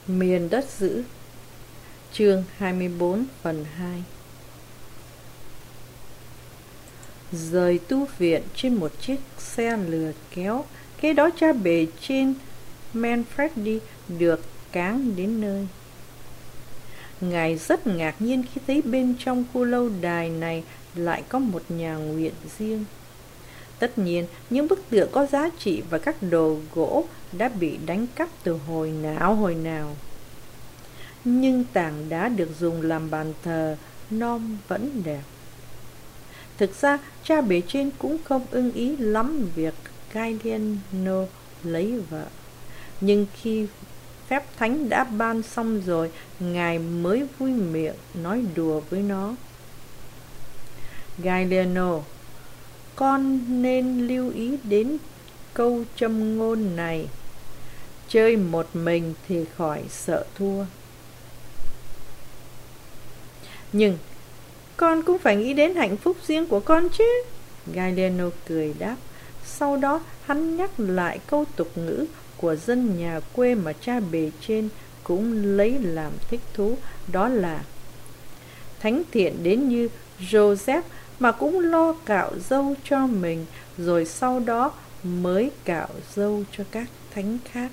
Miền đất dữ. Chương 24 phần 2. Rời tu viện trên một chiếc xe lừa kéo, kế đó cha bề trên Manfredi được cáng đến nơi. Ngài rất ngạc nhiên khi thấy bên trong khu lâu đài này lại có một nhà nguyện riêng. Tất nhiên, những bức tượng có giá trị và các đồ gỗ đã bị đánh cắp từ hồi nào. Nhưng tảng đá được dùng làm bàn thờ non vẫn đẹp. Thực ra, cha bề trên cũng không ưng ý lắm việc Gallieno lấy vợ. Nhưng khi phép thánh đã ban xong rồi, ngài mới vui miệng nói đùa với nó. Gallieno, con nên lưu ý đến câu châm ngôn này: chơi một mình thì khỏi sợ thua. Nhưng con cũng phải nghĩ đến hạnh phúc riêng của con chứ, Gallieno cười đáp. Sau đó hắn nhắc lại câu tục ngữ của dân nhà quê mà cha bề trên cũng lấy làm thích thú, đó là: thánh thiện đến như Joseph mà cũng lo cạo râu cho mình, rồi sau đó mới cạo râu cho các thánh khác.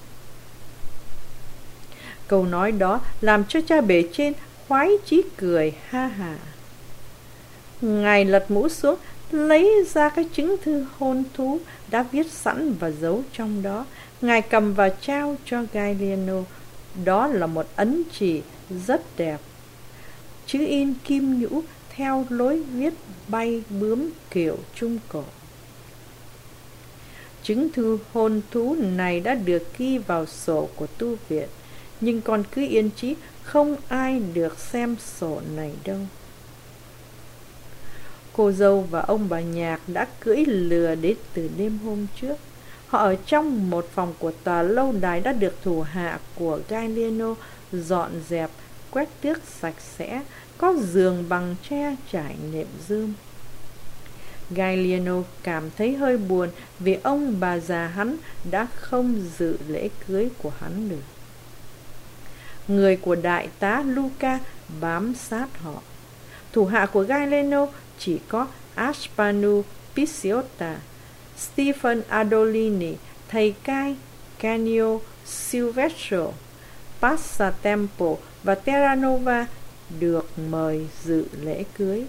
Câu nói đó làm cho cha bề trên khoái chí cười ha hả. Ngài lật mũ xuống, lấy ra cái chứng thư hôn thú đã viết sẵn và giấu trong đó. Ngài cầm và trao cho Gallieno. Đó là một ấn chỉ rất đẹp, chữ in kim nhũ theo lối viết bay bướm kiểu Trung Cổ. Chứng thư hôn thú này đã được ghi vào sổ của tu viện, nhưng con cứ yên chí, không ai được xem sổ này đâu. Cô dâu và ông bà Nhạc đã cưỡi lừa đến từ đêm hôm trước. Họ ở trong một phòng của tòa lâu đài đã được thủ hạ của Gallieno dọn dẹp, quét tước sạch sẽ, có giường bằng tre trải nệm rơm. Gallieno cảm thấy hơi buồn vì ông bà già hắn đã không dự lễ cưới của hắn được. Người của đại tá Luca bám sát họ. Thủ hạ của Gallieno chỉ có Aspanu Picciota, Stephen Adolini, thầy cai Canio Silvestro, Passatempo và Terranova được mời dự lễ cưới.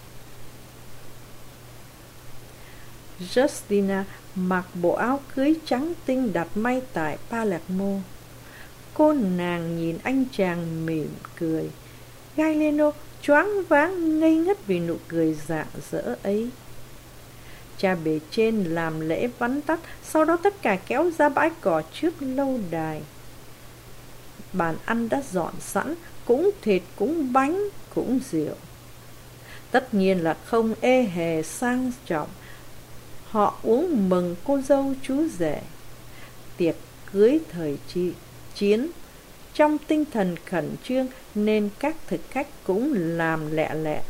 Justina mặc bộ áo cưới trắng tinh đặt may tại Palermo. Cô nàng nhìn anh chàng mỉm cười. Gallieno choáng váng ngây ngất vì nụ cười rạng rỡ ấy. Cha bề trên làm lễ vắn tắt, sau đó tất cả kéo ra bãi cỏ trước lâu đài. Bàn ăn đã dọn sẵn, cũng thịt, cũng bánh, cũng rượu. Tất nhiên là không ê hề sang trọng. Họ uống mừng cô dâu chú rể. Tiệc cưới thời chiến, trong tinh thần khẩn trương nên các thực khách cũng làm lẹ lẹ.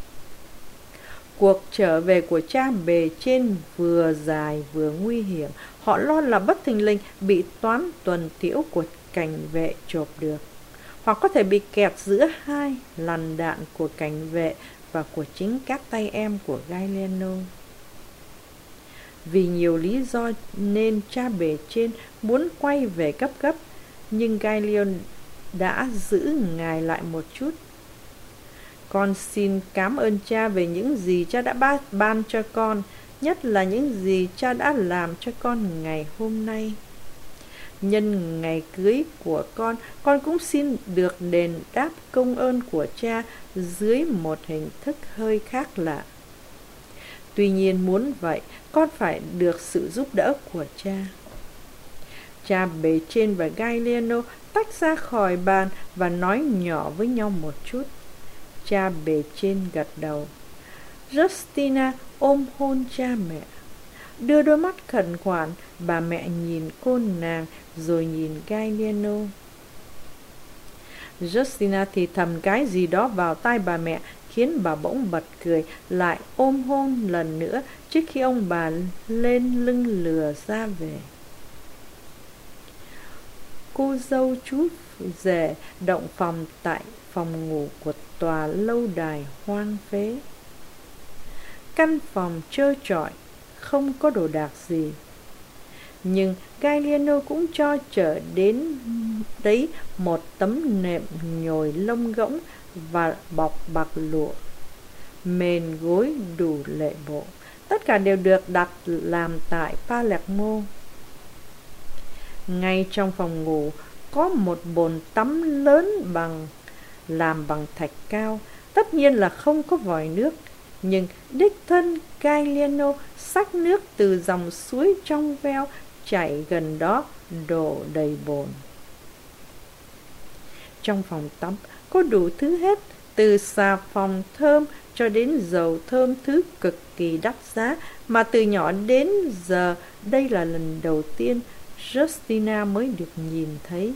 Cuộc trở về của cha bề trên vừa dài vừa nguy hiểm. Họ lo là bất thình lình bị toán tuần tiễu của cảnh vệ chộp được, hoặc có thể bị kẹt giữa hai làn đạn của cảnh vệ và của chính các tay em của Gallieno. Vì nhiều lý do nên cha bề trên muốn quay về gấp gấp, nhưng Gallieno đã giữ ngài lại một chút. Con xin cảm ơn cha về những gì cha đã ban cho con, nhất là những gì cha đã làm cho con ngày hôm nay. Nhân ngày cưới của con cũng xin được đền đáp công ơn của cha dưới một hình thức hơi khác lạ. Tuy nhiên muốn vậy, con phải được sự giúp đỡ của cha. Cha bề trên và Gallieno tách ra khỏi bàn và nói nhỏ với nhau một chút. Cha bề trên gật đầu. Justina ôm hôn cha mẹ. Đưa đôi mắt khẩn khoản, bà mẹ nhìn cô nàng rồi nhìn Gallieno. Justina thì thầm cái gì đó vào tai bà mẹ, khiến bà bỗng bật cười, lại ôm hôn lần nữa trước khi ông bà lên lưng lừa ra về. Cô dâu chú rể động phòng tại phòng ngủ của tòa lâu đài hoang phế. Căn phòng trơ trọi, không có đồ đạc gì. Nhưng Galliano cũng cho chở đến đấy một tấm nệm nhồi lông ngỗng và bọc bạc lụa, mền gối đủ lệ bộ. Tất cả đều được đặt làm tại Palermo. Ngay trong phòng ngủ có một bồn tắm lớn làm bằng thạch cao. Tất nhiên là không có vòi nước, nhưng đích thân Galliano xách nước từ dòng suối trong veo chảy gần đó đổ đầy bồn. Trong phòng tắm có đủ thứ hết, từ xà phòng thơm cho đến dầu thơm thứ cực kỳ đắt giá mà từ nhỏ đến giờ đây là lần đầu tiên Justina mới được nhìn thấy.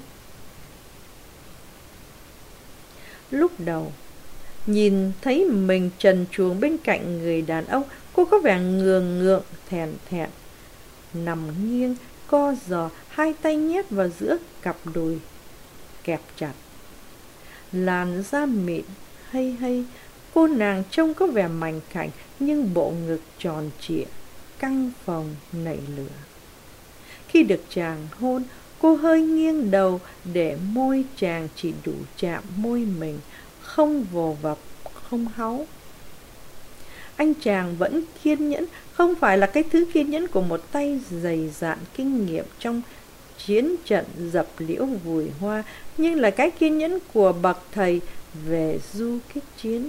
Lúc đầu nhìn thấy mình trần truồng bên cạnh người đàn ông, cô có vẻ ngượng ngượng thẹn thẹn, nằm nghiêng co giò, hai tay nhét vào giữa cặp đùi kẹp chặt. Làn da mịn hây hây, cô nàng trông có vẻ mảnh khảnh, nhưng bộ ngực tròn trịa căng phồng nảy lửa. Khi được chàng hôn, cô hơi nghiêng đầu để môi chàng chỉ đủ chạm môi mình, không vồ vập, không háu. Anh chàng vẫn kiên nhẫn, không phải là cái thứ kiên nhẫn của một tay dày dạn kinh nghiệm trong chiến trận dập liễu vùi hoa, nhưng là cái kiên nhẫn của bậc thầy về du kích chiến.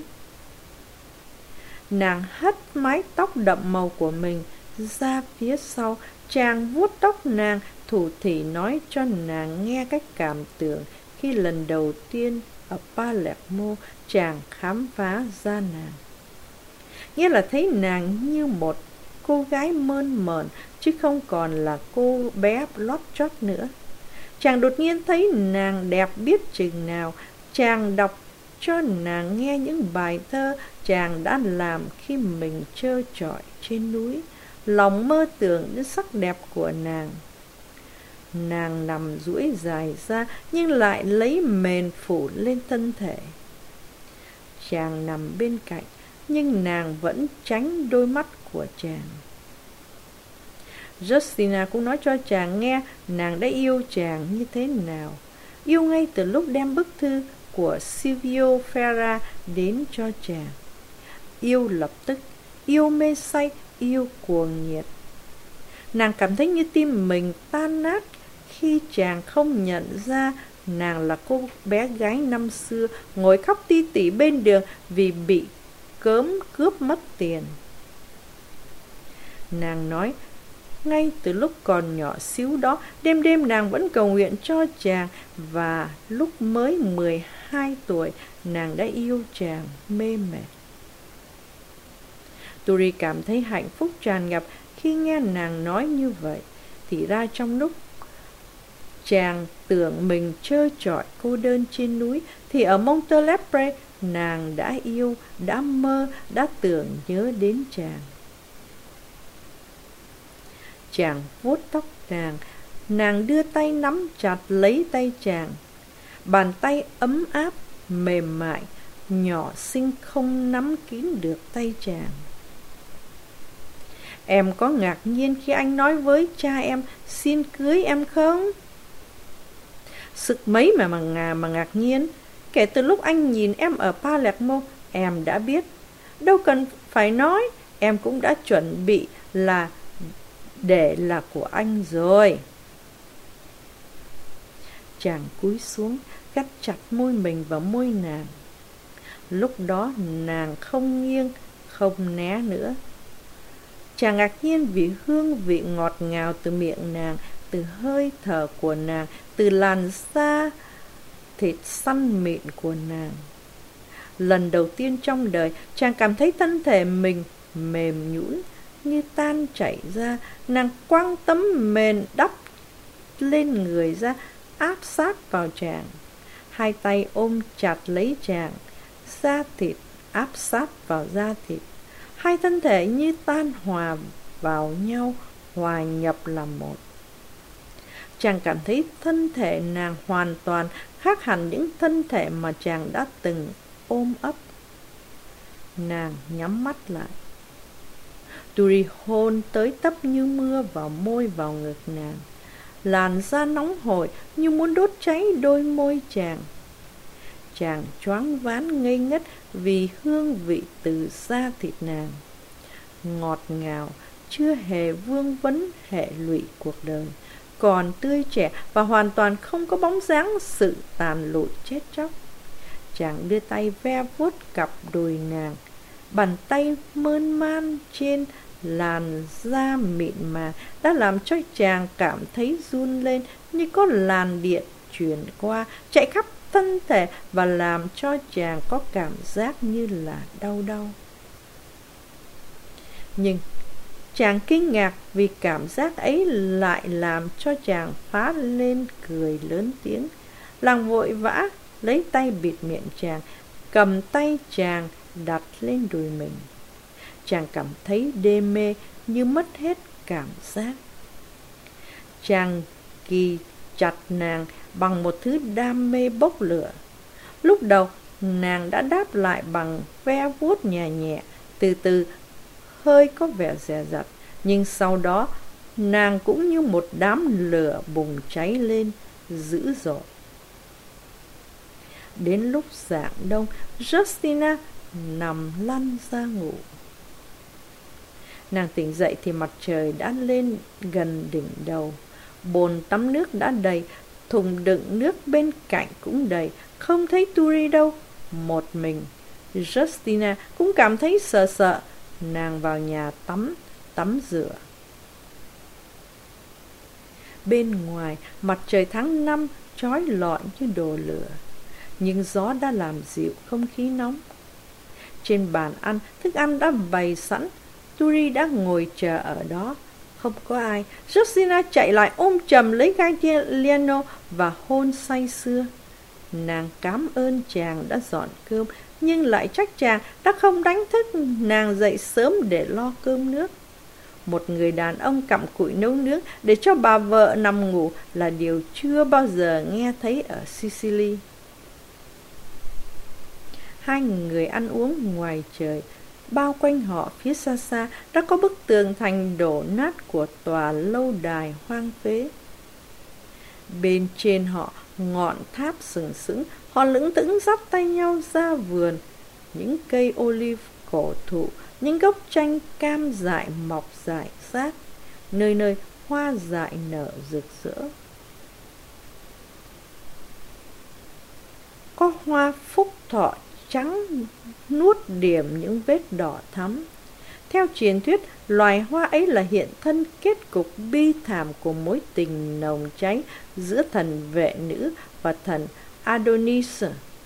Nàng hất mái tóc đậm màu của mình ra phía sau, chàng vuốt tóc nàng, thủ thỉ nói cho nàng nghe cách cảm tưởng khi lần đầu tiên ở Palermo chàng khám phá ra nàng. Nghĩa là thấy nàng như một cô gái mơn mởn, chứ không còn là cô bé lót chót nữa. Chàng đột nhiên thấy nàng đẹp biết chừng nào. Chàng đọc cho nàng nghe những bài thơ chàng đã làm khi mình trơ trọi trên núi, lòng mơ tưởng đến sắc đẹp của nàng. Nàng nằm duỗi dài ra nhưng lại lấy mền phủ lên thân thể. Chàng nằm bên cạnh nhưng nàng vẫn tránh đôi mắt của chàng. Justina cũng nói cho chàng nghe nàng đã yêu chàng như thế nào. Yêu ngay từ lúc đem bức thư của Silvio Ferra đến cho chàng. Yêu lập tức, yêu mê say, yêu cuồng nhiệt. Nàng cảm thấy như tim mình tan nát khi chàng không nhận ra nàng là cô bé gái năm xưa ngồi khóc ti tỉ bên đường vì bị cớm cướp mất tiền. Nàng nói ngay từ lúc còn nhỏ xíu đó, đêm đêm nàng vẫn cầu nguyện cho chàng, và lúc mới 12 tuổi nàng đã yêu chàng mê mệt. Turi cảm thấy hạnh phúc tràn ngập khi nghe nàng nói như vậy. Thì ra trong lúc chàng tưởng mình trơ trọi cô đơn trên núi, thì ở Montelepre nàng đã yêu, đã mơ, đã tưởng nhớ đến chàng. Chàng vuốt tóc nàng, nàng đưa tay nắm chặt lấy tay chàng. Bàn tay ấm áp, mềm mại, nhỏ xinh không nắm kín được tay chàng. Em có ngạc nhiên khi anh nói với cha em xin cưới em không? Sực mấy mà ngạc nhiên. Kể từ lúc anh nhìn em ở Palermo, em đã biết. Đâu cần phải nói, em cũng đã chuẩn bị là để là của anh rồi. Chàng cúi xuống, gắt chặt môi mình vào môi nàng. Lúc đó nàng không nghiêng, không né nữa. Chàng ngạc nhiên vì hương vị ngọt ngào từ miệng nàng, từ hơi thở của nàng, từ làn da thịt săn mịn của nàng. Lần đầu tiên trong đời, chàng cảm thấy thân thể mình mềm nhũn như tan chảy ra. Nàng quăng tấm mền đắp lên người ra, áp sát vào chàng. Hai tay ôm chặt lấy chàng, da thịt áp sát vào da thịt. Hai thân thể như tan hòa vào nhau, hòa nhập làm một. Chàng cảm thấy thân thể nàng hoàn toàn khác hẳn những thân thể mà chàng đã từng ôm ấp. Nàng nhắm mắt lại. Turi hôn tới tấp như mưa vào môi vào ngực nàng. Làn da nóng hổi như muốn đốt cháy đôi môi chàng. Chàng choáng váng ngây ngất vì hương vị từ da thịt nàng. Ngọt ngào, chưa hề vương vấn hệ lụy cuộc đời, còn tươi trẻ và hoàn toàn không có bóng dáng sự tàn lụi chết chóc. Chàng đưa tay ve vuốt cặp đùi nàng, bàn tay mơn man trên làn da mịn màng đã làm cho chàng cảm thấy run lên như có làn điện truyền qua, chạy khắp thân thể và làm cho chàng có cảm giác như là đau đau. Nhưng chàng kinh ngạc vì cảm giác ấy lại làm cho chàng phá lên cười lớn tiếng. Nàng vội vã lấy tay bịt miệng chàng, cầm tay chàng đặt lên đùi mình. Chàng cảm thấy đê mê như mất hết cảm giác. Chàng kì chặt nàng bằng một thứ đam mê bốc lửa. Lúc đầu nàng đã đáp lại bằng ve vuốt nhẹ nhẹ, từ từ hơi có vẻ dè dặt, nhưng sau đó nàng cũng như một đám lửa bùng cháy lên dữ dội. Đến lúc rạng đông, Justina nằm lăn ra ngủ. Nàng tỉnh dậy thì mặt trời đã lên gần đỉnh đầu. Bồn tắm nước đã đầy, thùng đựng nước bên cạnh cũng đầy, không thấy Turi đâu. Một mình Justina cũng cảm thấy sợ sợ. Nàng vào nhà tắm rửa. Bên ngoài, mặt trời tháng 5 chói lọi như đồ lửa, nhưng gió đã làm dịu không khí nóng. Trên bàn ăn, thức ăn đã bày sẵn. Turi đã ngồi chờ ở đó. Không có ai. Justina chạy lại ôm chầm lấy Gagliano và hôn say sưa. Nàng cảm ơn chàng đã dọn cơm, nhưng lại trách chàng đã không đánh thức nàng dậy sớm để lo cơm nước. Một người đàn ông cặm cụi nấu nướng để cho bà vợ nằm ngủ là điều chưa bao giờ nghe thấy ở Sicily. Hai người ăn uống ngoài trời. Bao quanh họ phía xa xa đã có bức tường thành đổ nát của tòa lâu đài hoang phế. Bên trên họ ngọn tháp sừng sững, họ lững thững dắt tay nhau ra vườn. Những cây olive cổ thụ, những gốc chanh cam dại mọc rải rác, nơi nơi hoa dại nở rực rỡ. Có hoa phúc thọ trắng nuốt điểm những vết đỏ thắm. Theo truyền thuyết, loài hoa ấy là hiện thân kết cục bi thảm của mối tình nồng cháy giữa thần vệ nữ và thần Adonis.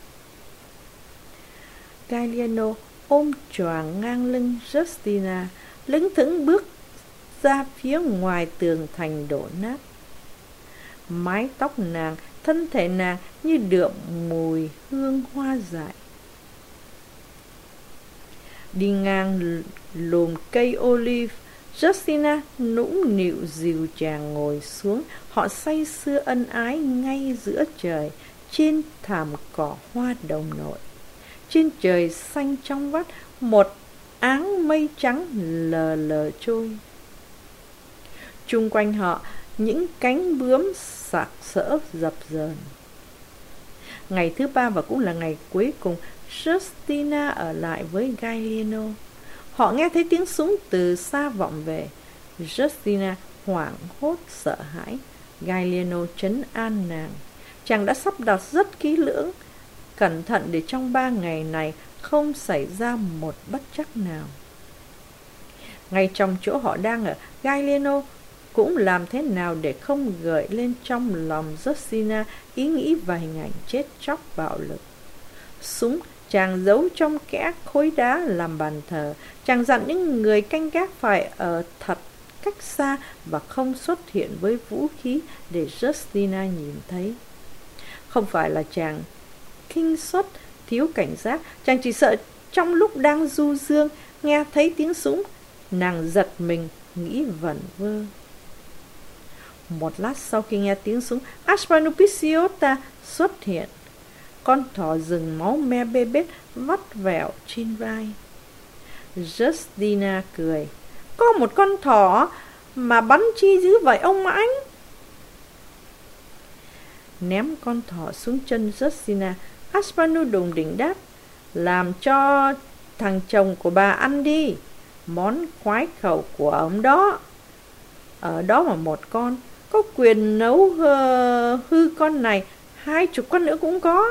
Gagliano ôm choàng ngang lưng Justina, lững thững bước ra phía ngoài tường thành đổ nát. Mái tóc nàng, thân thể nàng như đượm mùi hương hoa dại. Đi ngang lùm cây olive, Justina nũng nịu dìu chàng ngồi xuống. Họ say sưa ân ái ngay giữa trời, trên thảm cỏ hoa đồng nội. Trên trời xanh trong vắt, một áng mây trắng lờ lờ trôi. Chung quanh họ, những cánh bướm sạc sỡ dập dờn. Ngày thứ ba và cũng là ngày cuối cùng, Justina ở lại với Gagliano. Họ nghe thấy tiếng súng từ xa vọng về. Justina hoảng hốt sợ hãi. Gagliano trấn an nàng. Chàng đã sắp đặt rất kỹ lưỡng, cẩn thận để trong 3 ngày này không xảy ra một bất trắc nào. Ngay trong chỗ họ đang ở, Gagliano cũng làm thế nào để không gợi lên trong lòng Justina ý nghĩ và hình ảnh chết chóc bạo lực. Súng chàng giấu trong kẽ khối đá làm bàn thờ. Chàng dặn những người canh gác phải ở thật cách xa và không xuất hiện với vũ khí để Justina nhìn thấy. Không phải là chàng khinh suất, thiếu cảnh giác. Chàng chỉ sợ trong lúc đang du dương nghe thấy tiếng súng, nàng giật mình, nghĩ vẩn vơ. Một lát sau khi nghe tiếng súng, Aspanupissiota xuất hiện. Con thỏ rừng máu me bê bết vắt vẻo trên vai. Justina cười. Có một con thỏ mà bắn chi dữ vậy ông Mãnh? Ném con thỏ xuống chân Justina, Aspanu đùng đỉnh đáp. Làm cho thằng chồng của bà ăn đi. Món khoái khẩu của ông đó. Ở đó mà một con. Có quyền nấu hư con này, 20 con nữa cũng có.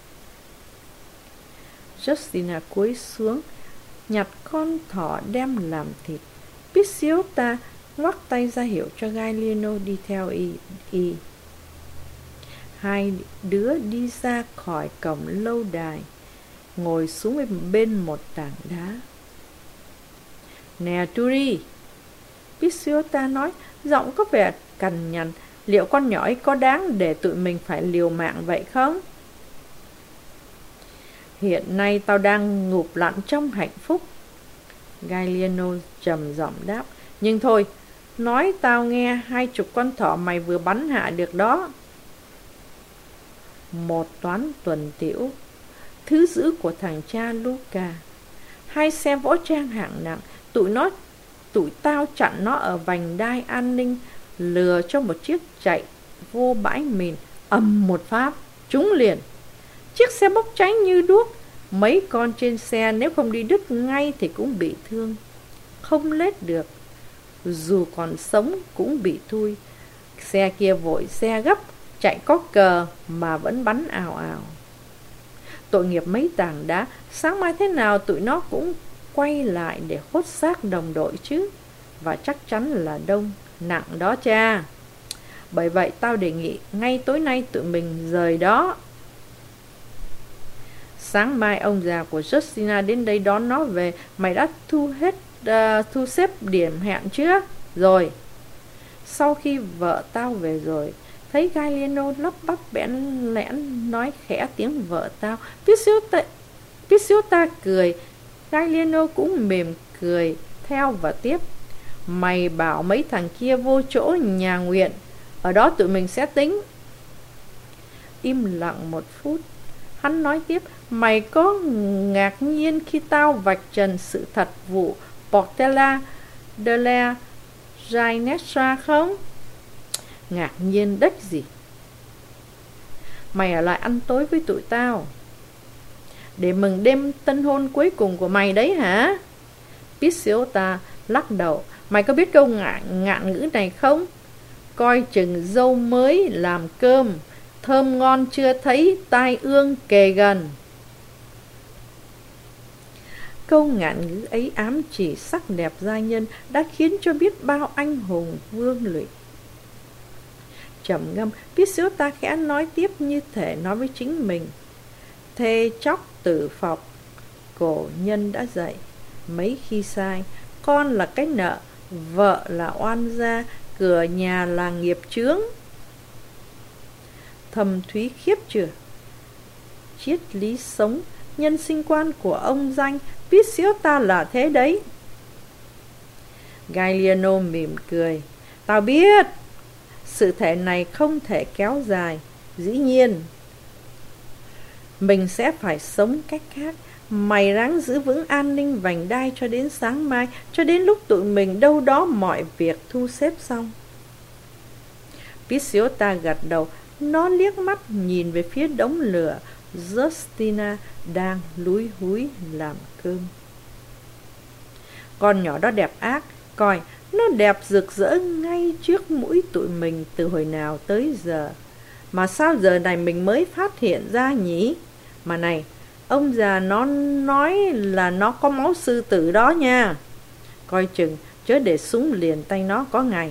Justina cúi xuống, nhặt con thỏ đem làm thịt. Pisciota ngoắc tay ra hiệu cho Gagliano đi theo y. Hai đứa đi ra khỏi cổng lâu đài, ngồi xuống bên một tảng đá. Nè Turi, Pisciota nói, giọng có vẻ cằn nhằn. Liệu con nhỏ ấy có đáng để tụi mình phải liều mạng vậy không? Hiện nay tao đang ngụp lặn trong hạnh phúc, Gagliano trầm giọng đáp. Nhưng thôi, nói tao nghe 20 con thỏ mày vừa bắn hạ được đó. Một toán tuần tiễu, thứ giữ của thằng cha Luca. 2 xe võ trang hạng nặng. Tụi tao chặn nó ở vành đai an ninh, lừa cho một chiếc chạy vô bãi mìn. Ầm một phát, trúng liền. Chiếc xe bốc cháy như đuốc. Mấy con trên xe nếu không đi đứt ngay thì cũng bị thương, không lết được. Dù còn sống cũng bị thui. Xe kia vội xe gấp, chạy có cờ mà vẫn bắn ào ào. Tội nghiệp mấy tảng đá. Sáng mai thế nào tụi nó cũng quay lại để hốt xác đồng đội chứ. Và chắc chắn là đông, nặng đó cha. Bởi vậy tao đề nghị ngay tối nay tụi mình rời đó. Sáng mai ông già của Justina đến đây đón nó về. Mày đã thu xếp điểm hẹn chưa? Rồi. Sau khi vợ tao về rồi, thấy Gagliano lắp bắp bẽn lẽn nói khẽ tiếng vợ tao. Pisciota cười. Gagliano cũng mỉm cười theo và tiếp. Mày bảo mấy thằng kia vô chỗ nhà nguyện, ở đó tụi mình sẽ tính. Im lặng một phút, hắn nói tiếp. Mày có ngạc nhiên khi tao vạch trần sự thật vụ Portella della Ginestra không? Ngạc nhiên đếch gì. Mày ở lại ăn tối với tụi tao để mừng đêm tân hôn cuối cùng của mày đấy hả? Pisciota lắc đầu. Mày có biết câu ngạn ngữ này không? Coi chừng dâu mới làm cơm, thơm ngon chưa thấy, tai ương kề gần. Câu ngạn ngữ ấy ám chỉ sắc đẹp giai nhân đã khiến cho biết bao anh hùng vương lụy. Trầm ngâm, Pisciota khẽ nói tiếp như thể nói với chính mình. Thê chóc tử phọc, cổ nhân đã dạy. Mấy khi sai, con là cái nợ, vợ là oan gia, cửa nhà là nghiệp chướng. Thầm thúy khiếp chưa? Triết lý sống, nhân sinh quan của ông danh Pisciota là thế đấy. Gagliano mỉm cười. Tao biết, sự thể này không thể kéo dài. Dĩ nhiên, mình sẽ phải sống cách khác. Mày ráng giữ vững an ninh vành đai cho đến sáng mai, cho đến lúc tụi mình đâu đó mọi việc thu xếp xong. Pisciota gật đầu. Nó liếc mắt nhìn về phía đống lửa Justina đang lúi húi làm cơm. Con nhỏ đó đẹp ác. Coi, nó đẹp rực rỡ ngay trước mũi tụi mình từ hồi nào tới giờ. Mà sao giờ này mình mới phát hiện ra nhỉ? Mà này, ông già nó nói là nó có máu sư tử đó nha. Coi chừng, chớ để súng liền tay nó có ngày.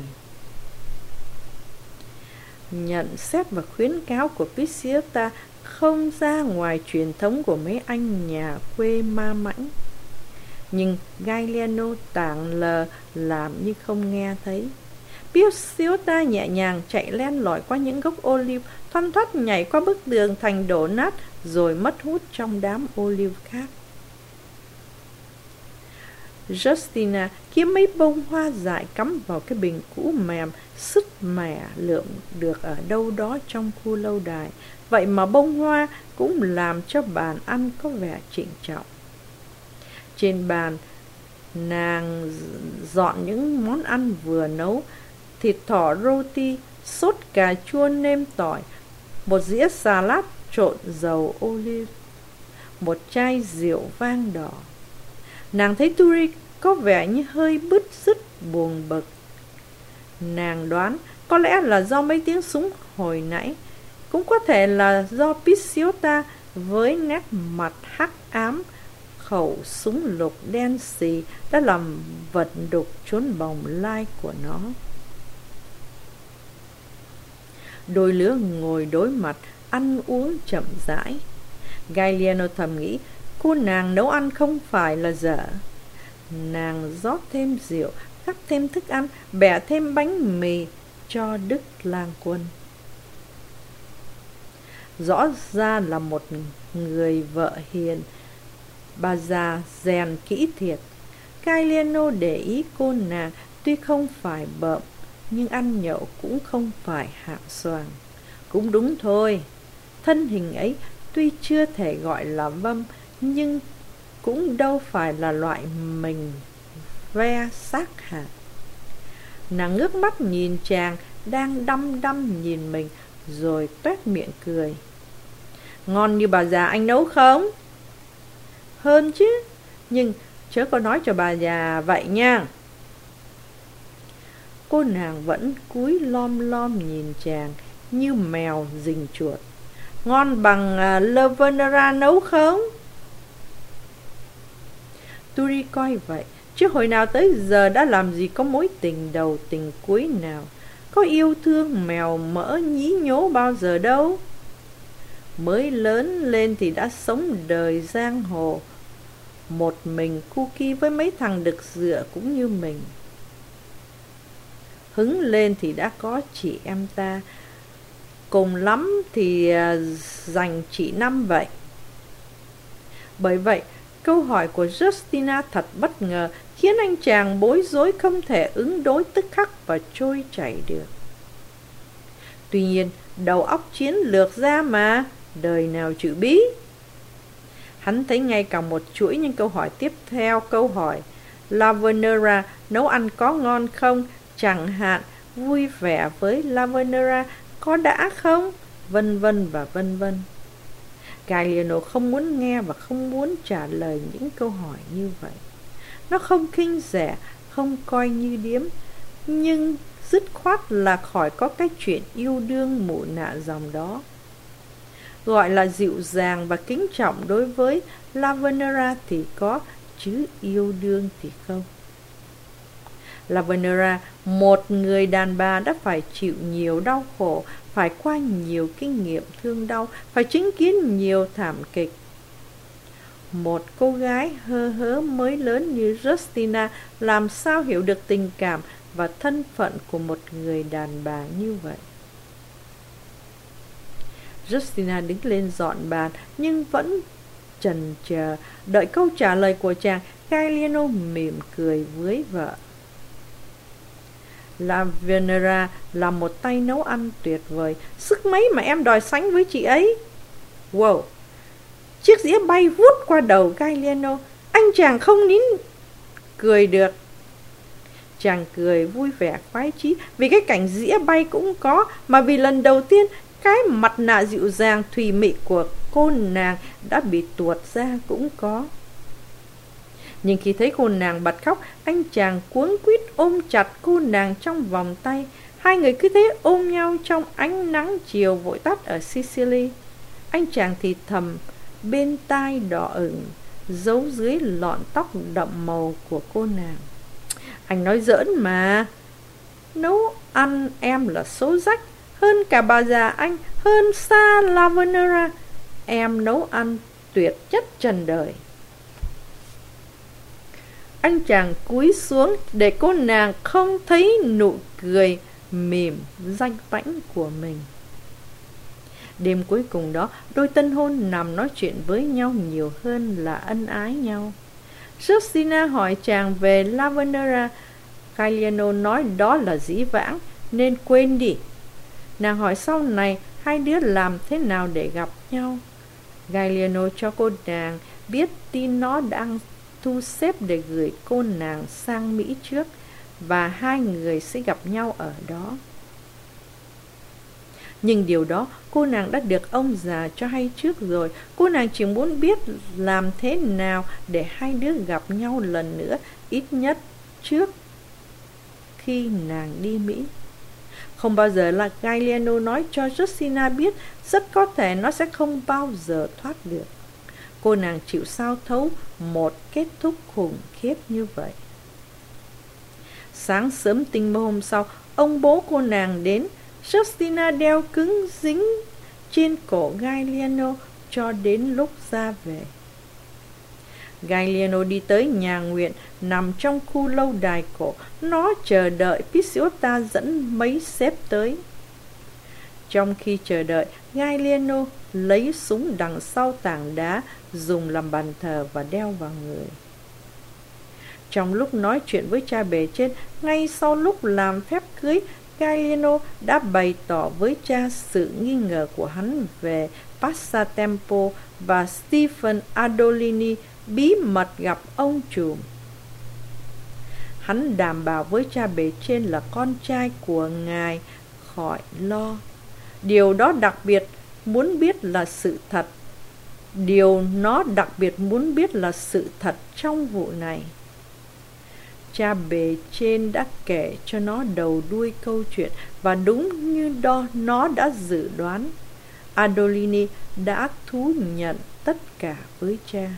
Nhận xét và khuyến cáo của Pisciota không ra ngoài truyền thống của mấy anh nhà quê ma mãnh. Nhưng Gagliano tảng lờ làm như không nghe thấy. Pisciota nhẹ nhàng chạy len lỏi qua những gốc olive, thoăn thoắt nhảy qua bức tường thành đổ nát, rồi mất hút trong đám olive khác. Justina kiếm mấy bông hoa dại cắm vào cái bình cũ mềm, sứt mẻ lượm được ở đâu đó trong khu lâu đài. Vậy mà bông hoa cũng làm cho bàn ăn có vẻ trịnh trọng. Trên bàn, nàng dọn những món ăn vừa nấu: thịt thỏ roti, sốt cà chua nêm tỏi, một dĩa salad trộn dầu olive, một chai rượu vang đỏ. Nàng thấy Turi có vẻ như hơi bứt rứt buồn bực. Nàng đoán có lẽ là do mấy tiếng súng hồi nãy, cũng có thể là do Pisiota với nét mặt hắc ám, khẩu súng lục đen xì đã làm vật đục chốn bồng lai của nó. Đôi lứa ngồi đối mặt, ăn uống chậm rãi. Gagliano thầm nghĩ, cô nàng nấu ăn không phải là dở. Nàng rót thêm rượu, gắp thêm thức ăn, bẻ thêm bánh mì cho Đức lang quân. Rõ ra là một người vợ hiền. Bà già rèn kỹ thiệt. Gagliano để ý cô nàng tuy không phải bợm, nhưng ăn nhậu cũng không phải hạng xoàng. Cũng đúng thôi, thân hình ấy tuy chưa thể gọi là vâm, nhưng cũng đâu phải là loại mình ve xác hạt. Nàng ngước mắt nhìn chàng đang đăm đăm nhìn mình, rồi toét miệng cười. Ngon như bà già anh nấu không? Hơn chứ, nhưng chớ có nói cho bà già vậy nha. Cô nàng vẫn cúi lom lom nhìn chàng như mèo rình chuột. Ngon bằng Lavenera nấu không? Turi coi vậy, chứ hồi nào tới giờ đã làm gì có mối tình đầu tình cuối nào, có yêu thương mèo mỡ nhí nhố bao giờ đâu. Mới lớn lên thì đã sống đời giang hồ, một mình Cookie với mấy thằng đực dựa cũng như mình. Hứng lên thì đã có chị em ta, cùng lắm thì dành chị Năm vậy. Bởi vậy, câu hỏi của Justina thật bất ngờ, khiến anh chàng bối rối không thể ứng đối tức khắc và trôi chảy được. Tuy nhiên, đầu óc chiến lược ra mà, đời nào chữ bí. Hắn thấy ngay cả một chuỗi những câu hỏi tiếp theo câu hỏi. Lavenera nấu ăn có ngon không? Chẳng hạn, vui vẻ với Lavenera có đã không? Vân vân và vân vân. Gagliano không muốn nghe và không muốn trả lời những câu hỏi như vậy. Nó không khinh rẻ, không coi như điếm, nhưng dứt khoát là khỏi có cái chuyện yêu đương mụ nạ dòng đó. Gọi là dịu dàng và kính trọng đối với Lavenera thì có, chứ yêu đương thì không. Lavenera, một người đàn bà đã phải chịu nhiều đau khổ, phải qua nhiều kinh nghiệm thương đau, phải chứng kiến nhiều thảm kịch. Một cô gái hơ hớ mới lớn như Justina làm sao hiểu được tình cảm và thân phận của một người đàn bà như vậy. Justina đứng lên dọn bàn nhưng vẫn chần chờ, đợi câu trả lời của chàng. Gagliano mỉm cười với vợ. Lavenera là một tay nấu ăn tuyệt vời. Sức mấy mà em đòi sánh với chị ấy? Wow! Chiếc dĩa bay vút qua đầu Gagliano. Anh chàng không nín cười được. Chàng cười vui vẻ khoái chí vì cái cảnh dĩa bay cũng có, mà vì lần đầu tiên cái mặt nạ dịu dàng thùy mị của cô nàng đã bị tuột ra cũng có. Nhưng khi thấy cô nàng bật khóc, anh chàng cuống quýt ôm chặt cô nàng trong vòng tay. Hai người cứ thế ôm nhau trong ánh nắng chiều vội tắt ở Sicily. Anh chàng thì thầm bên tai đỏ ửng, giấu dưới lọn tóc đậm màu của cô nàng. Anh nói giỡn mà. Nấu ăn em là số rách, hơn cả bà già anh, hơn xa Lavenera. Em nấu ăn tuyệt nhất trần đời. Anh chàng cúi xuống để cô nàng không thấy nụ cười mỉm danh vãnh của mình. Đêm cuối cùng đó, đôi tân hôn nằm nói chuyện với nhau nhiều hơn là ân ái nhau. Justina hỏi chàng về Lavenera. Galliano nói đó là dĩ vãng, nên quên đi. Nàng hỏi sau này hai đứa làm thế nào để gặp nhau. Galliano cho cô nàng biết tin nó đang thu xếp để gửi cô nàng sang Mỹ trước, và hai người sẽ gặp nhau ở đó. Nhưng điều đó cô nàng đã được ông già cho hay trước rồi. Cô nàng chỉ muốn biết làm thế nào để hai đứa gặp nhau lần nữa, ít nhất trước khi nàng đi Mỹ. Không bao giờ là Galliano nói cho Justina biết rất có thể nó sẽ không bao giờ thoát được. Cô nàng chịu sao thấu một kết thúc khủng khiếp như vậy. Sáng sớm tinh mơ hôm sau, ông bố cô nàng đến. Justina đeo cứng dính trên cổ Galliano cho đến lúc ra về. Galliano đi tới nhà nguyện nằm trong khu lâu đài cổ. Nó chờ đợi Pisiota dẫn mấy sếp tới. Trong khi chờ đợi, Galliano lấy súng đằng sau tảng đá dùng làm bàn thờ và đeo vào người. Trong lúc nói chuyện với cha bề trên, ngay sau lúc làm phép cưới, Galliano đã bày tỏ với cha sự nghi ngờ của hắn về Passatempo và Stephen Adolini bí mật gặp ông trùm. Hắn đảm bảo với cha bề trên là con trai của ngài khỏi lo. Điều đó đặc biệt muốn biết là sự thật. Điều nó đặc biệt muốn biết là sự thật trong vụ này. Cha bề trên đã kể cho nó đầu đuôi câu chuyện, và đúng như nó đã dự đoán, Adolini đã thú nhận tất cả với cha.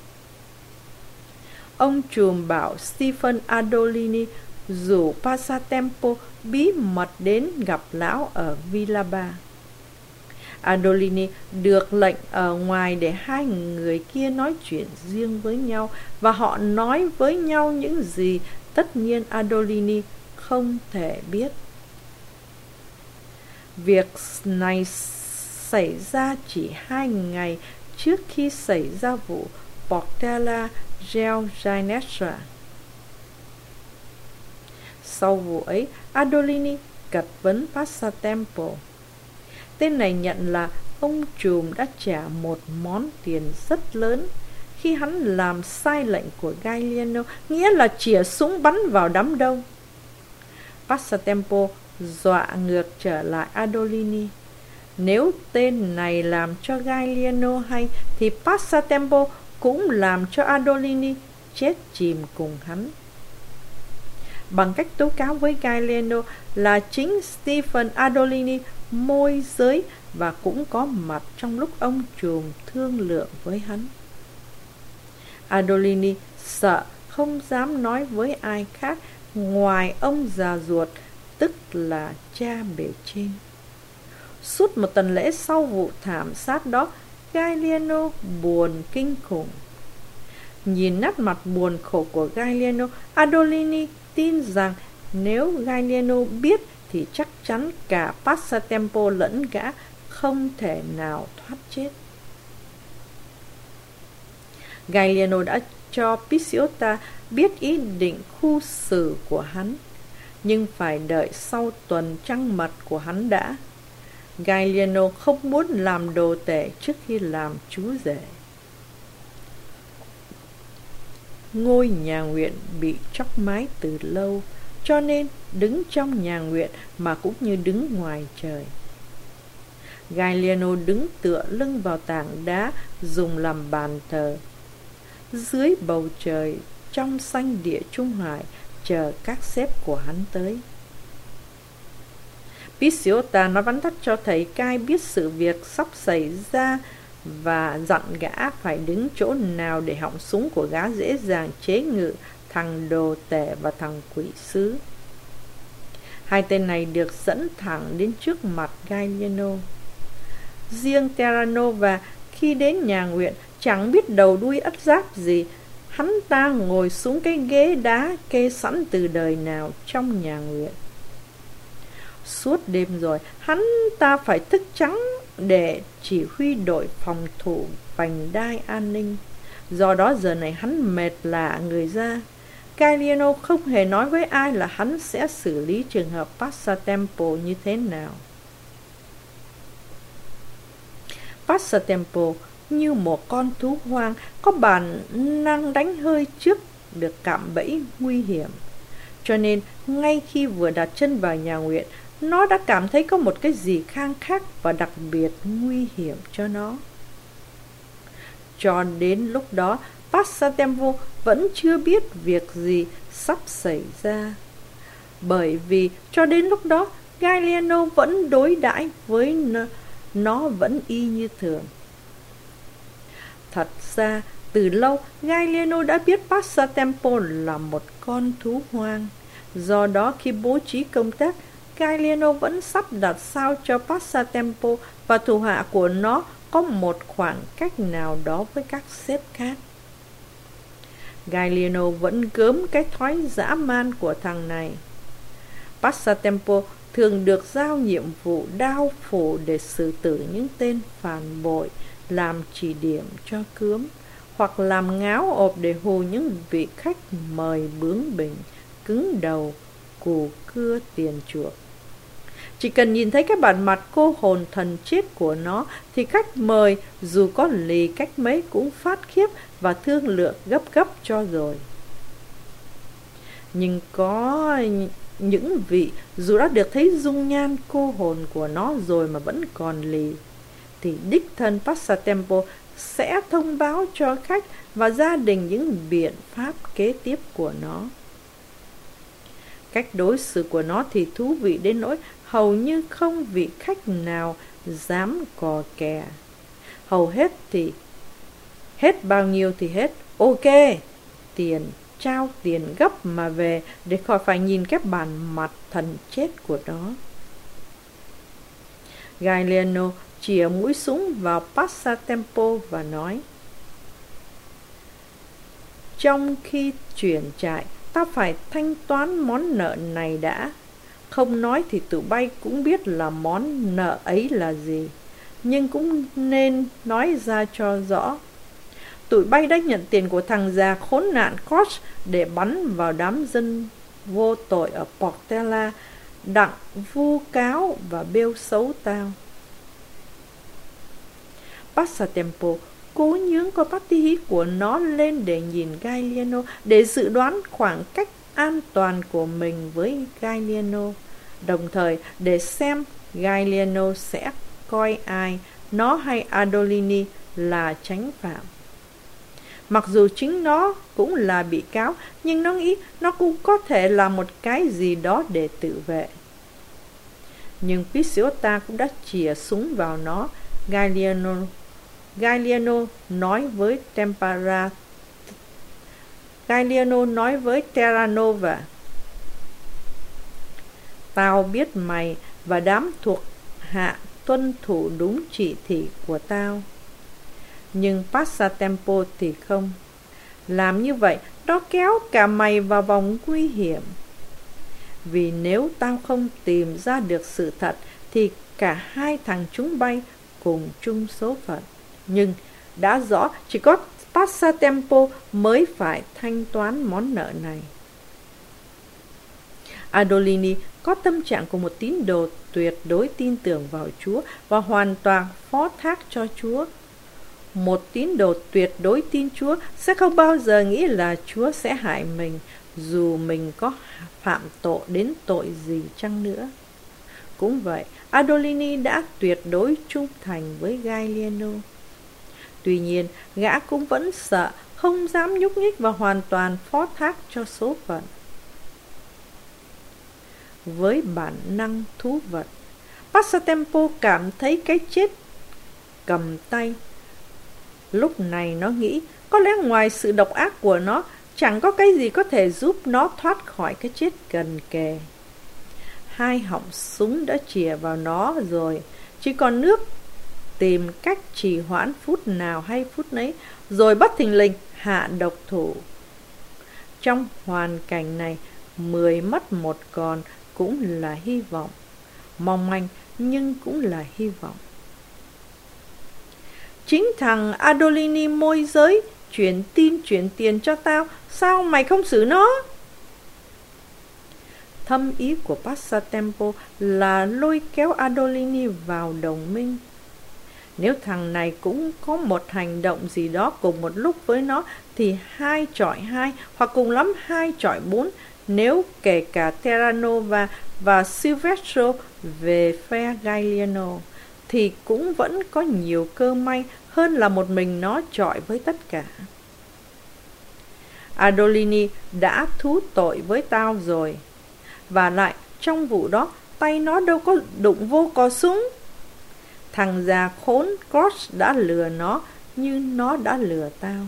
Ông trùm bảo Stephen Adolini rủ Passatempo bí mật đến gặp lão ở Villa Ba. Adolini được lệnh ở ngoài để hai người kia nói chuyện riêng với nhau, và họ nói với nhau những gì tất nhiên Adolini không thể biết. Việc này xảy ra chỉ 2 ngày trước khi xảy ra vụ Portella del Ginestra. Sau vụ ấy, Adolini cật vấn Passatempo. Tên này nhận là ông trùm đã trả một món tiền rất lớn khi hắn làm sai lệnh của Galliano, nghĩa là chĩa súng bắn vào đám đông. Passatempo dọa ngược trở lại Adolini. Nếu tên này làm cho Galliano hay, thì Passatempo cũng làm cho Adolini chết chìm cùng hắn. Bằng cách tố cáo với Galliano là chính Stephen Adolini môi giới và cũng có mặt trong lúc ông trùm thương lượng với hắn. Adolini sợ không dám nói với ai khác ngoài ông già ruột, tức là cha bề trên. Suốt một tuần lễ sau vụ thảm sát đó, Galliano buồn kinh khủng. Nhìn nét mặt buồn khổ của Galliano, Adolini tin rằng nếu Galliano biết thì chắc chắn cả Passatempo lẫn gã không thể nào thoát chết. Galliano đã cho Pisiota biết ý định khu xử của hắn, nhưng phải đợi sau tuần trăng mật của hắn đã. Galliano không muốn làm đồ tể trước khi làm chú rể. Ngôi nhà nguyện bị chóc mái từ lâu, cho nên đứng trong nhà nguyện mà cũng như đứng ngoài trời. Galliano đứng tựa lưng vào tảng đá dùng làm bàn thờ, dưới bầu trời trong xanh địa Trung Hải, chờ các sếp của hắn tới. Pisiota nói vắn tắt cho thầy cai biết sự việc sắp xảy ra và dặn gã phải đứng chỗ nào để họng súng của gã dễ dàng chế ngự thằng đồ tể và thằng quỷ sứ. Hai tên này được dẫn thẳng đến trước mặt Galliano. Riêng Terranova khi đến nhà nguyện chẳng biết đầu đuôi ất giáp gì. Hắn ta ngồi xuống cái ghế đá kê sẵn từ đời nào trong nhà nguyện. Suốt đêm rồi, hắn ta phải thức trắng để chỉ huy đội phòng thủ vành đai an ninh. Do đó giờ này hắn mệt lả người ra. Galliano không hề nói với ai là hắn sẽ xử lý trường hợp Passatempo như thế nào. Passatempo như một con thú hoang có bản năng đánh hơi trước được cạm bẫy nguy hiểm. Cho nên ngay khi vừa đặt chân vào nhà nguyện, nó đã cảm thấy có một cái gì khang khác và đặc biệt nguy hiểm cho nó. Cho đến lúc đó, Passatempo vẫn chưa biết việc gì sắp xảy ra. Bởi vì cho đến lúc đó, Galliano vẫn đối đãi với nó vẫn y như thường. Thật ra, từ lâu, Galliano đã biết Passatempo là một con thú hoang. Do đó, khi bố trí công tác, Galliano vẫn sắp đặt sao cho Passatempo và thủ hạ của nó có một khoảng cách nào đó với các sếp khác. Galliano vẫn gớm cái thói dã man của thằng này. Passatempo thường được giao nhiệm vụ đao phủ để xử tử những tên phản bội, làm chỉ điểm cho cướm, hoặc làm ngáo ộp để hù những vị khách mời bướng bỉnh, cứng đầu, cù cưa tiền chuộc. Chỉ cần nhìn thấy cái bản mặt cô hồn thần chết của nó thì khách mời dù có lì cách mấy cũng phát khiếp và thương lượng gấp gấp cho rồi. Nhưng có những vị dù đã được thấy dung nhan cô hồn của nó rồi mà vẫn còn lì, thì đích thân Passatempo sẽ thông báo cho khách và gia đình những biện pháp kế tiếp của nó. Cách đối xử của nó thì thú vị đến nỗi hầu như không vị khách nào dám cò kè. Hầu hết thì hết bao nhiêu thì hết, ok, tiền, trao tiền gấp mà về để khỏi phải nhìn cái bản mặt thần chết của nó. Galliano chĩa mũi súng vào Passatempo và nói: trong khi chuyển trại, ta phải thanh toán món nợ này đã. Không nói thì tụi bay cũng biết là món nợ ấy là gì, nhưng cũng nên nói ra cho rõ. Tụi bay đã nhận tiền của thằng già khốn nạn Koch để bắn vào đám dân vô tội ở Portela, đặng vu cáo và bêu xấu tao. Passatempo cố nhướng con mắt tí hí của nó lên để nhìn Galliano, để dự đoán khoảng cách an toàn của mình với Galliano, đồng thời để xem Galliano sẽ coi ai, nó hay Adolini, là chánh phạm. Mặc dù chính nó cũng là bị cáo, nhưng nó nghĩ nó cũng có thể làm một cái gì đó để tự vệ. Nhưng Picciota cũng đã chĩa súng vào nó. Galliano nói với Terranova: tao biết mày và đám thuộc hạ tuân thủ đúng chỉ thị của tao. Nhưng Passatempo thì không. Làm như vậy, nó kéo cả mày vào vòng nguy hiểm. Vì nếu tao không tìm ra được sự thật thì cả hai thằng chúng bay cùng chung số phận. Nhưng đã rõ chỉ có Passatempo mới phải thanh toán món nợ này. Adolini có tâm trạng của một tín đồ tuyệt đối tin tưởng vào Chúa và hoàn toàn phó thác cho Chúa. Một tín đồ tuyệt đối tin Chúa sẽ không bao giờ nghĩ là Chúa sẽ hại mình, dù mình có phạm tội đến tội gì chăng nữa. Cũng vậy, Adolini đã tuyệt đối trung thành với Galliano. Tuy nhiên, gã cũng vẫn sợ, không dám nhúc nhích và hoàn toàn phó thác cho số phận. Với bản năng thú vật, Passatempo cảm thấy cái chết cầm tay. Lúc này nó nghĩ, có lẽ ngoài sự độc ác của nó, chẳng có cái gì có thể giúp nó thoát khỏi cái chết gần kề. Hai họng súng đã chĩa vào nó rồi, chỉ còn nước tìm cách trì hoãn phút nào hay phút nấy, rồi bất thình lình hạ độc thủ. Trong hoàn cảnh này, 10 mất 1 còn cũng là hy vọng, mong manh nhưng cũng là hy vọng. Chính thằng Adolini môi giới chuyển tin chuyển tiền cho tao, sao mày không xử nó? Thâm ý của Passatempo là lôi kéo Adolini vào đồng minh. Nếu thằng này cũng có một hành động gì đó cùng một lúc với nó thì 2 chọi 2 hoặc cùng lắm 2 chọi 4, nếu kể cả Terranova và Silvestro về phe Galliano thì cũng vẫn có nhiều cơ may hơn là một mình nó chọi với tất cả. Adolini đã thú tội với tao rồi. Và lại trong vụ đó tay nó đâu có đụng vô cò súng. Thằng già khốn Cross đã lừa nó như nó đã lừa tao.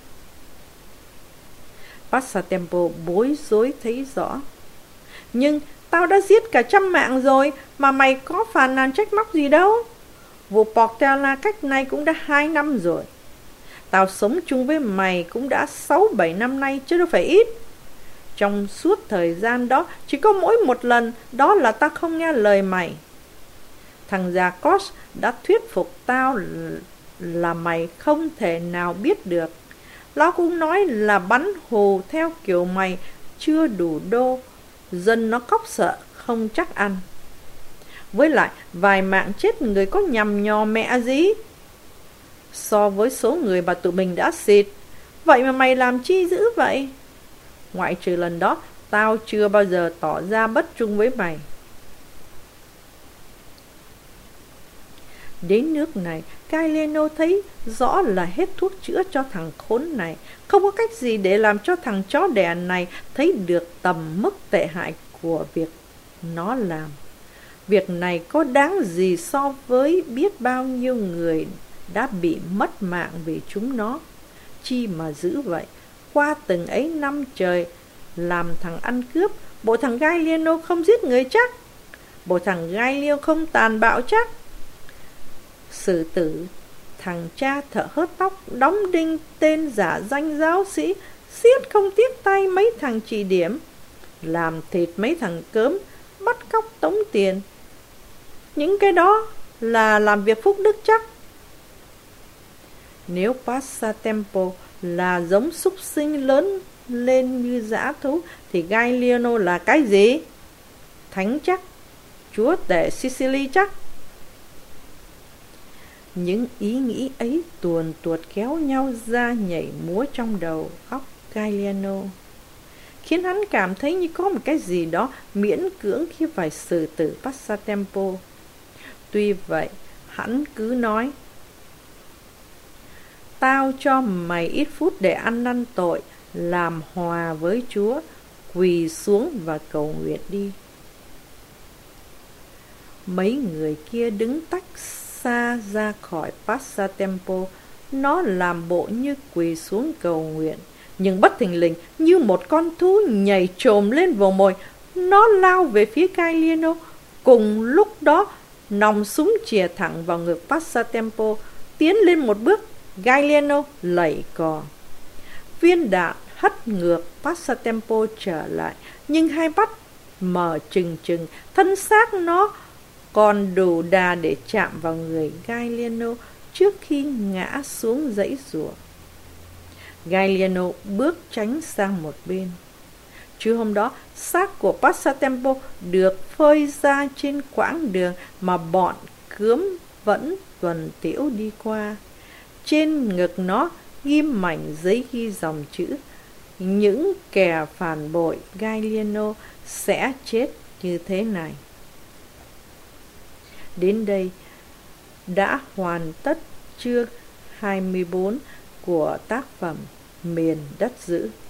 Passatempo bối rối thấy rõ. Nhưng tao đã giết cả 100 mạng rồi, mà mày có phàn nàn trách móc gì đâu. Vụ Portela cách nay cũng đã 2 năm rồi. Tao sống chung với mày cũng đã 6-7 năm nay chứ đâu phải ít. Trong suốt thời gian đó chỉ có mỗi một lần, đó là tao không nghe lời mày. Thằng già Cross đã thuyết phục tao là mày không thể nào biết được. Nó cũng nói là bắn hù theo kiểu mày chưa đủ đô, dân nó cóc sợ không chắc ăn. Với lại vài mạng chết người có nhằm nhò mẹ gì. So với số người mà tụi mình đã xịt, vậy mà mày làm chi dữ vậy? Ngoại trừ lần đó, tao chưa bao giờ tỏ ra bất trung với mày. Đến nước này, Galliano thấy rõ là hết thuốc chữa cho thằng khốn này. Không có cách gì để làm cho thằng chó đẻ này thấy được tầm mức tệ hại của việc nó làm. Việc này có đáng gì so với biết bao nhiêu người đã bị mất mạng vì chúng nó. Chi mà dữ vậy. Qua từng ấy năm trời làm thằng ăn cướp, bộ thằng Galliano không giết người chắc. Bộ thằng Galliano không tàn bạo chắc. Xử tử thằng cha thợ hớt tóc, đóng đinh tên giả danh giáo sĩ, xiết không tiếc tay mấy thằng chỉ điểm, làm thịt mấy thằng cớm, bắt cóc tống tiền. Những cái đó là làm việc phúc đức chắc. Nếu Passatempo là giống súc sinh lớn lên như dã thú thì Galliano là cái gì? Thánh chắc, chúa tể Sicily chắc. Những ý nghĩ ấy tuồn tuột kéo nhau ra nhảy múa trong đầu óc Galliano, khiến hắn cảm thấy như có một cái gì đó miễn cưỡng khi phải xử tử Passatempo. Tuy vậy, hắn cứ nói: tao cho mày ít phút để ăn năn tội, làm hòa với Chúa, quỳ xuống và cầu nguyện đi. Mấy người kia đứng tách xa ra khỏi Passatempo. Nó làm bộ như quỳ xuống cầu nguyện, nhưng bất thình lình như một con thú nhảy chồm lên vồ mồi, nó lao về phía Galliano. Cùng lúc đó, nòng súng chìa thẳng vào ngực Passatempo. Tiến lên một bước, Galliano lẩy cò. Viên đạn hất ngược Passatempo trở lại, nhưng hai mắt mở trừng trừng, thân xác nó còn đủ đà để chạm vào người Galliano trước khi ngã xuống dãy giụa. Galliano bước tránh sang một bên. Trưa hôm đó, xác của Passatempo được phơi ra trên quãng đường mà bọn cướm vẫn tuần tiễu đi qua. Trên ngực nó ghim mảnh giấy ghi dòng chữ: những kẻ phản bội Galliano sẽ chết như thế này. Đến đây đã hoàn tất chương 24 của tác phẩm Miền Đất Dữ.